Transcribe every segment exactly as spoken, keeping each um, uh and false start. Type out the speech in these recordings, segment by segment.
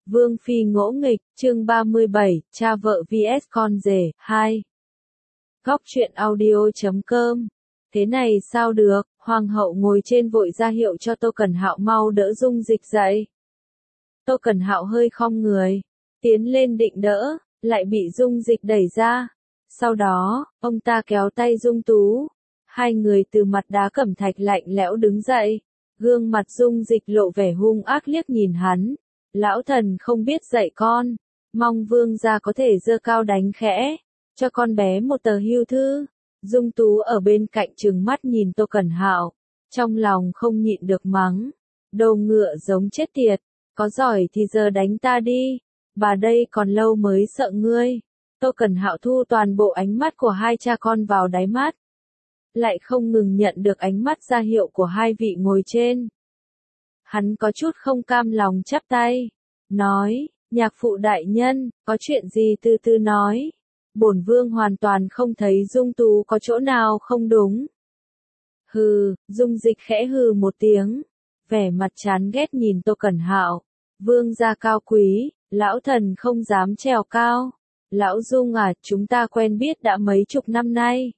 Vương phi ngỗ nghịch, chương ba mươi bảy, cha vợ vs con rể, hai. Góc truyện audio chấm com. Thế này sao được, hoàng hậu ngồi trên vội ra hiệu cho Tô Cẩn Hạo mau đỡ Dung Dịch dậy. Tô Cẩn Hạo hơi khom người, tiến lên định đỡ, lại bị Dung Dịch đẩy ra. Sau đó, ông ta kéo tay Dung Tú. Hai người từ mặt đá cẩm thạch lạnh lẽo đứng dậy. Gương mặt Dung Dịch lộ vẻ hung ác liếc nhìn hắn. Lão thần không biết dạy con, mong vương gia có thể giơ cao đánh khẽ, cho con bé một tờ hưu thư. Dung Tú ở bên cạnh trừng mắt nhìn Tô Cẩn Hạo, trong lòng không nhịn được mắng, đồ ngựa giống chết tiệt, có giỏi thì giờ đánh ta đi, bà đây còn lâu mới sợ ngươi. Tô Cẩn Hạo thu toàn bộ ánh mắt của hai cha con vào đáy mắt, lại không ngừng nhận được ánh mắt ra hiệu của hai vị ngồi trên. Hắn có chút không cam lòng chắp tay, nói, nhạc phụ đại nhân, có chuyện gì từ từ nói. Bổn vương hoàn toàn không thấy Dung Tú có chỗ nào không đúng. Hừ, Dung Dịch khẽ hừ một tiếng, vẻ mặt chán ghét nhìn Tô Cẩn Hạo. Vương gia cao quý, lão thần không dám trèo cao. Lão Dung à, chúng ta quen biết đã mấy chục năm nay.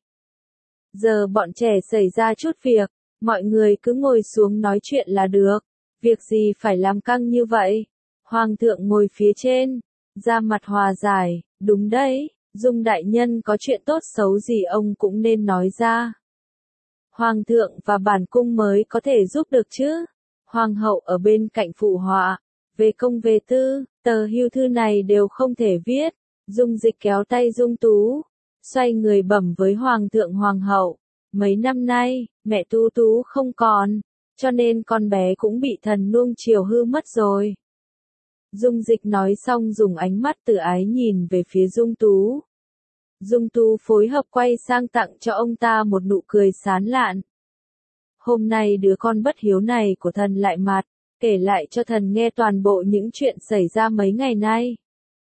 Giờ bọn trẻ xảy ra chút việc, mọi người cứ ngồi xuống nói chuyện là được. Việc gì phải làm căng như vậy? Hoàng thượng ngồi phía trên, ra mặt hòa giải, đúng đấy, Dung đại nhân có chuyện tốt xấu gì ông cũng nên nói ra. Hoàng thượng và bản cung mới có thể giúp được chứ. Hoàng hậu ở bên cạnh phụ họa, về công về tư, tờ hưu thư này đều không thể viết. Dung Dịch kéo tay Dung Tú, xoay người bẩm với Hoàng thượng Hoàng hậu. Mấy năm nay, mẹ Tú Tú không còn, cho nên con bé cũng bị thần nuông chiều hư mất rồi. Dung Dịch nói xong dùng ánh mắt từ ái nhìn về phía Dung Tú. Dung Tú phối hợp quay sang tặng cho ông ta một nụ cười sán lạn. Hôm nay đứa con bất hiếu này của thần lại mặt, kể lại cho thần nghe toàn bộ những chuyện xảy ra mấy ngày nay.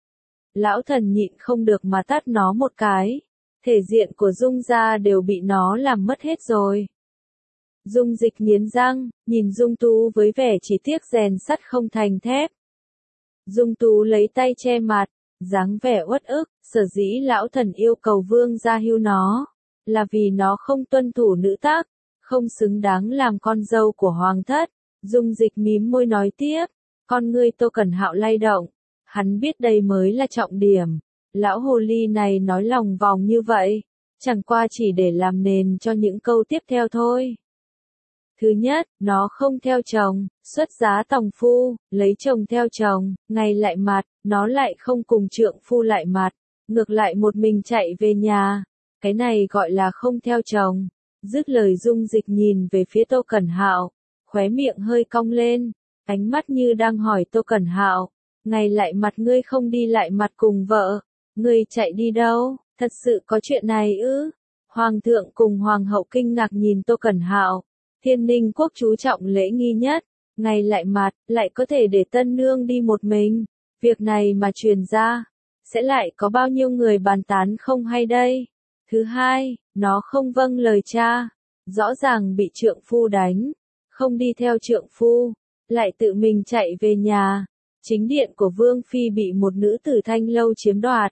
Lão thần nhịn không được mà tát nó một cái, thể diện của Dung gia đều bị nó làm mất hết rồi. Dung Dịch nghiến răng, nhìn Dung Tú với vẻ chỉ tiếc rèn sắt không thành thép. Dung Tú lấy tay che mặt, dáng vẻ uất ức, sở dĩ lão thần yêu cầu vương gia hưu nó, là vì nó không tuân thủ nữ tắc, không xứng đáng làm con dâu của hoàng thất. Dung Dịch mím môi nói tiếp, con ngươi Tô Cẩn Hạo lay động, hắn biết đây mới là trọng điểm. Lão hồ ly này nói lòng vòng như vậy, chẳng qua chỉ để làm nền cho những câu tiếp theo thôi. Thứ nhất, nó không theo chồng, xuất giá tòng phu, lấy chồng theo chồng, ngày lại mặt, nó lại không cùng trượng phu lại mặt, ngược lại một mình chạy về nhà. Cái này gọi là không theo chồng. Dứt lời Dung Dịch nhìn về phía Tô Cẩn Hạo, khóe miệng hơi cong lên, ánh mắt như đang hỏi Tô Cẩn Hạo, ngày lại mặt ngươi không đi lại mặt cùng vợ, ngươi chạy đi đâu, thật sự có chuyện này ư? Hoàng thượng cùng hoàng hậu kinh ngạc nhìn Tô Cẩn Hạo. Thiên Ninh quốc chú trọng lễ nghi nhất, ngày lại mặt, lại có thể để tân nương đi một mình. Việc này mà truyền ra, sẽ lại có bao nhiêu người bàn tán không hay đây? Thứ hai, nó không vâng lời cha, rõ ràng bị trượng phu đánh, không đi theo trượng phu, lại tự mình chạy về nhà. Chính điện của Vương Phi bị một nữ tử thanh lâu chiếm đoạt.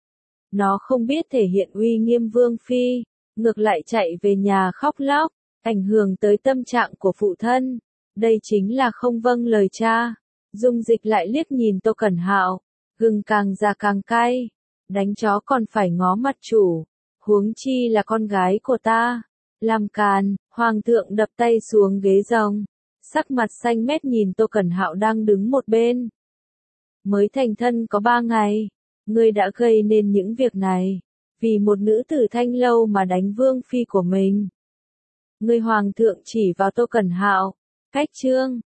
Nó không biết thể hiện uy nghiêm Vương Phi, ngược lại chạy về nhà khóc lóc, ảnh hưởng tới tâm trạng của phụ thân. Đây chính là không vâng lời cha. Dung Dịch lại liếc nhìn Tô Cẩn Hạo, gừng càng già càng cay, đánh chó còn phải ngó mặt chủ, huống chi là con gái của ta. Làm càn, hoàng thượng đập tay xuống ghế rồng, sắc mặt xanh mét nhìn Tô Cẩn Hạo đang đứng một bên. Mới thành thân có ba ngày, ngươi đã gây nên những việc này, vì một nữ tử thanh lâu mà đánh Vương Phi của mình. Ngươi hoàng thượng chỉ vào Tô Cẩn Hạo, cách trương,